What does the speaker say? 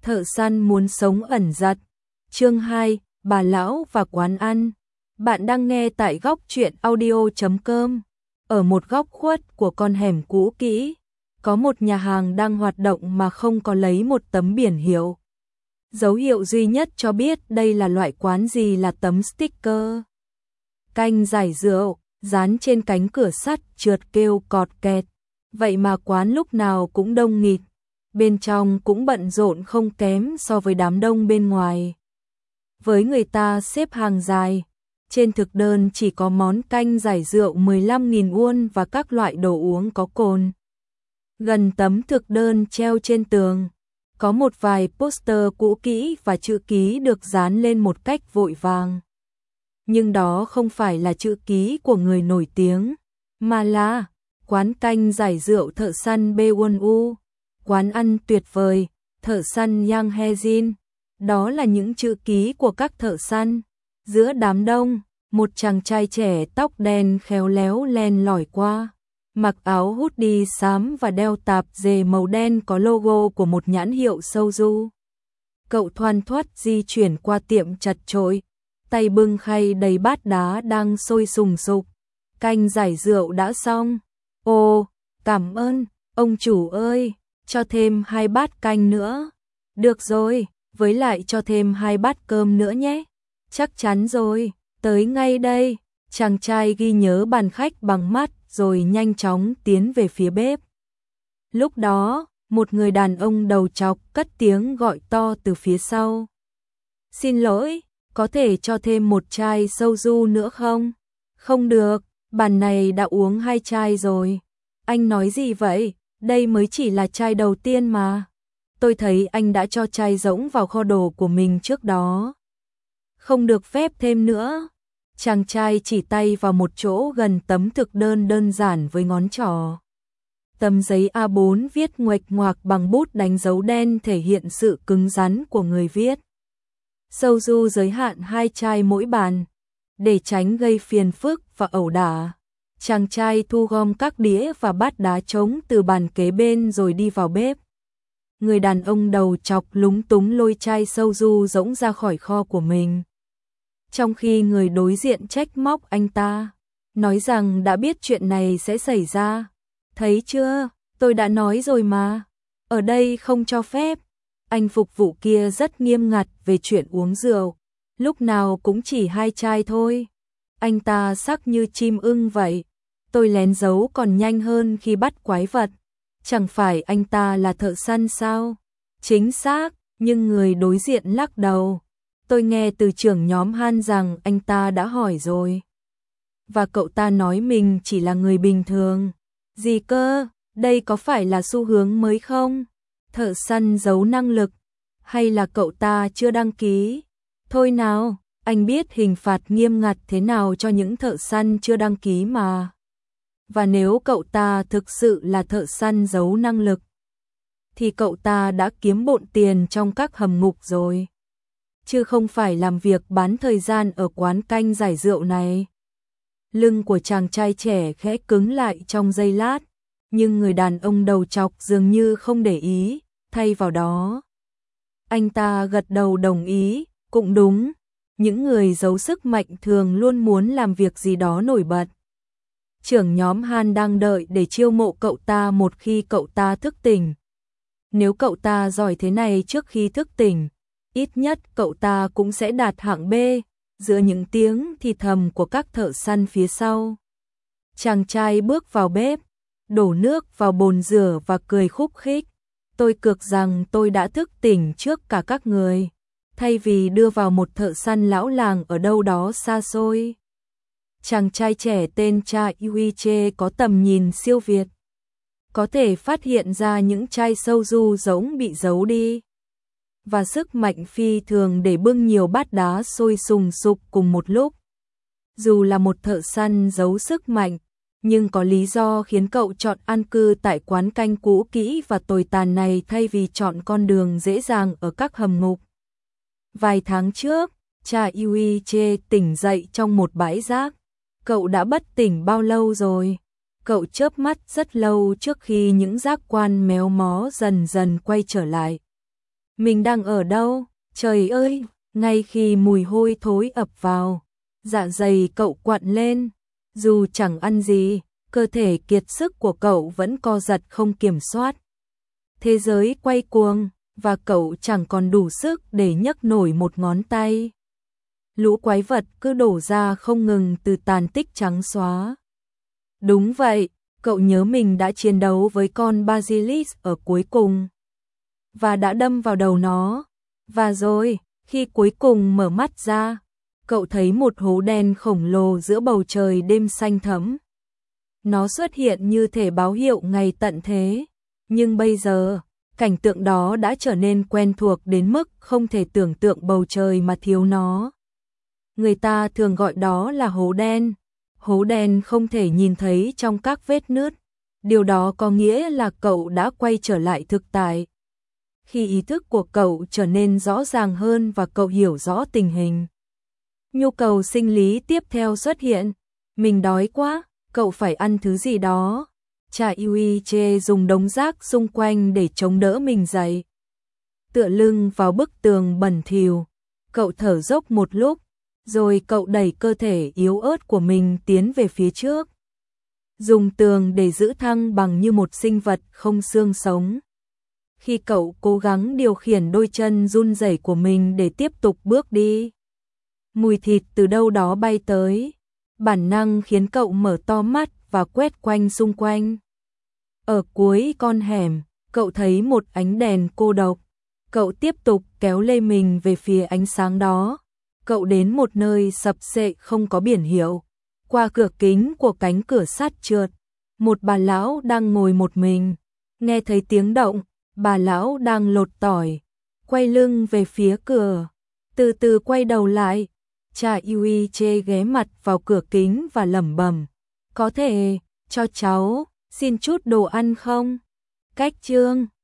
Thợ săn muốn sống ẩn giật. Chương 2, bà lão và quán ăn. Bạn đang nghe tại góc truyện audio.com. Ở một góc khuất của con hẻm cũ kỹ, có một nhà hàng đang hoạt động mà không có lấy một tấm biển hiệu. Dấu hiệu duy nhất cho biết đây là loại quán gì là tấm sticker. Canh giải rượu, dán trên cánh cửa sắt trượt kêu cọt kẹt. Vậy mà quán lúc nào cũng đông nghịt. Bên trong cũng bận rộn không kém so với đám đông bên ngoài. Với người ta xếp hàng dài, trên thực đơn chỉ có món canh giải rượu 15.000 won và các loại đồ uống có cồn. Gần tấm thực đơn treo trên tường, có một vài poster cũ kỹ và chữ ký được dán lên một cách vội vàng. Nhưng đó không phải là chữ ký của người nổi tiếng, mà là quán canh giải rượu thợ săn Baewon-woo. Quán ăn tuyệt vời, thợ săn Yang Hye-jin. Đó là những chữ ký của các thợ săn. Giữa đám đông, một chàng trai trẻ tóc đen khéo léo len lỏi qua, mặc áo hoodie xám và đeo tạp dề màu đen có logo của một nhãn hiệu soju. Cậu thoăn thoắt di chuyển qua tiệm chật chội, tay bưng khay đầy bát đá đang sôi sùng sục. Canh giải rượu đã xong. Ồ, cảm ơn, ông chủ ơi. Cho thêm 2 bát canh nữa. Được rồi, với lại cho thêm 2 bát cơm nữa nhé. Chắc chắn rồi, tới ngay đây. Chàng trai ghi nhớ bàn khách bằng mắt rồi nhanh chóng tiến về phía bếp. Lúc đó, một người đàn ông đầu trọc cất tiếng gọi to từ phía sau. Xin lỗi, có thể cho thêm một chai soju nữa không? Không được, bàn này đã uống 2 chai rồi. Anh nói gì vậy? Đây mới chỉ là chai đầu tiên mà. Tôi thấy anh đã cho chai rỗng vào kho đồ của mình trước đó. Không được phép thêm nữa. Chàng trai chỉ tay vào một chỗ gần tấm thực đơn đơn giản với ngón trỏ. Tấm giấy A4 viết nguệch ngoạc bằng bút đánh dấu đen thể hiện sự cứng rắn của người viết. Soju giới hạn 2 chai mỗi bàn, để tránh gây phiền phức và ẩu đả. Chàng trai thu gom các đĩa và bát đá trống từ bàn kế bên rồi đi vào bếp. Người đàn ông đầu trọc lúng túng lôi chai soju rỗng ra khỏi kho của mình. Trong khi người đối diện trách móc anh ta, nói rằng đã biết chuyện này sẽ xảy ra. Thấy chưa, tôi đã nói rồi mà, ở đây không cho phép. Anh phục vụ kia rất nghiêm ngặt về chuyện uống rượu, lúc nào cũng chỉ 2 chai thôi. Anh ta sắc như chim ưng vậy. Tôi lén giấu còn nhanh hơn khi bắt quái vật. Chẳng phải anh ta là thợ săn sao? Chính xác, nhưng người đối diện lắc đầu. Tôi nghe từ trưởng nhóm Han rằng anh ta đã hỏi rồi. Và cậu ta nói mình chỉ là người bình thường. Gì cơ? Đây có phải là xu hướng mới không? Thợ săn giấu năng lực. Hay là cậu ta chưa đăng ký? Thôi nào, anh biết hình phạt nghiêm ngặt thế nào cho những thợ săn chưa đăng ký mà. Và nếu cậu ta thực sự là thợ săn giấu năng lực, thì cậu ta đã kiếm bộn tiền trong các hầm ngục rồi. Chứ không phải làm việc bán thời gian ở quán canh giải rượu này. Lưng của chàng trai trẻ khẽ cứng lại trong giây lát, nhưng người đàn ông đầu trọc dường như không để ý, thay vào đó. Anh ta gật đầu đồng ý, cũng đúng, những người giấu sức mạnh thường luôn muốn làm việc gì đó nổi bật. Trưởng nhóm Han đang đợi để chiêu mộ cậu ta một khi cậu ta thức tỉnh. Nếu cậu ta giỏi thế này trước khi thức tỉnh, ít nhất cậu ta cũng sẽ đạt hạng B, giữa những tiếng thì thầm của các thợ săn phía sau. Chàng trai bước vào bếp, đổ nước vào bồn rửa và cười khúc khích. Tôi cược rằng tôi đã thức tỉnh trước cả các người, thay vì đưa vào một thợ săn lão làng ở đâu đó xa xôi. Chàng trai trẻ tên Cha Yuiche có tầm nhìn siêu việt, có thể phát hiện ra những chai soju rỗng bị giấu đi, và sức mạnh phi thường để bưng nhiều bát đá sôi sùng sục cùng một lúc. Dù là một thợ săn giấu sức mạnh, nhưng có lý do khiến cậu chọn an cư tại quán canh cũ kỹ và tồi tàn này thay vì chọn con đường dễ dàng ở các hầm ngục. Vài tháng trước, Cha Yuiche tỉnh dậy trong một bãi rác. Cậu đã bất tỉnh bao lâu rồi? Cậu chớp mắt rất lâu trước khi những giác quan méo mó dần dần quay trở lại. Mình đang ở đâu? Trời ơi, ngay khi mùi hôi thối ập vào, dạ dày cậu quặn lên, dù chẳng ăn gì, cơ thể kiệt sức của cậu vẫn co giật không kiểm soát. Thế giới quay cuồng, và cậu chẳng còn đủ sức để nhấc nổi một ngón tay. Lũ quái vật cứ đổ ra không ngừng từ tàn tích trắng xóa. Đúng vậy, cậu nhớ mình đã chiến đấu với con Basilisk ở cuối cùng, và đã đâm vào đầu nó. Và rồi, khi cuối cùng mở mắt ra, cậu thấy một hố đen khổng lồ giữa bầu trời đêm xanh thẫm. Nó xuất hiện như thể báo hiệu ngày tận thế, nhưng bây giờ, cảnh tượng đó đã trở nên quen thuộc đến mức không thể tưởng tượng bầu trời mà thiếu nó. Người ta thường gọi đó là hố đen. Hố đen không thể nhìn thấy trong các vết nứt. Điều đó có nghĩa là cậu đã quay trở lại thực tại. Khi ý thức của cậu trở nên rõ ràng hơn và cậu hiểu rõ tình hình, nhu cầu sinh lý tiếp theo xuất hiện. Mình đói quá, cậu phải ăn thứ gì đó. Cha Yuiche dùng đống rác xung quanh để chống đỡ mình dậy. Tựa lưng vào bức tường bẩn thỉu, cậu thở dốc một lúc, rồi cậu đẩy cơ thể yếu ớt của mình tiến về phía trước. Dùng tường để giữ thăng bằng như một sinh vật không xương sống. Khi cậu cố gắng điều khiển đôi chân run rẩy của mình để tiếp tục bước đi, mùi thịt từ đâu đó bay tới, bản năng khiến cậu mở to mắt và quét quanh xung quanh. Ở cuối con hẻm, cậu thấy một ánh đèn cô độc. Cậu tiếp tục kéo lê mình về phía ánh sáng đó. Cậu đến một nơi sập xệ không có biển hiệu. Qua cửa kính của cánh cửa sắt trượt, một bà lão đang ngồi một mình. Nghe thấy tiếng động, bà lão đang lột tỏi, quay lưng về phía cửa, từ từ quay đầu lại. Cha Yuiche ghé mặt vào cửa kính và lẩm bẩm, có thể cho cháu xin chút đồ ăn không? Cách chương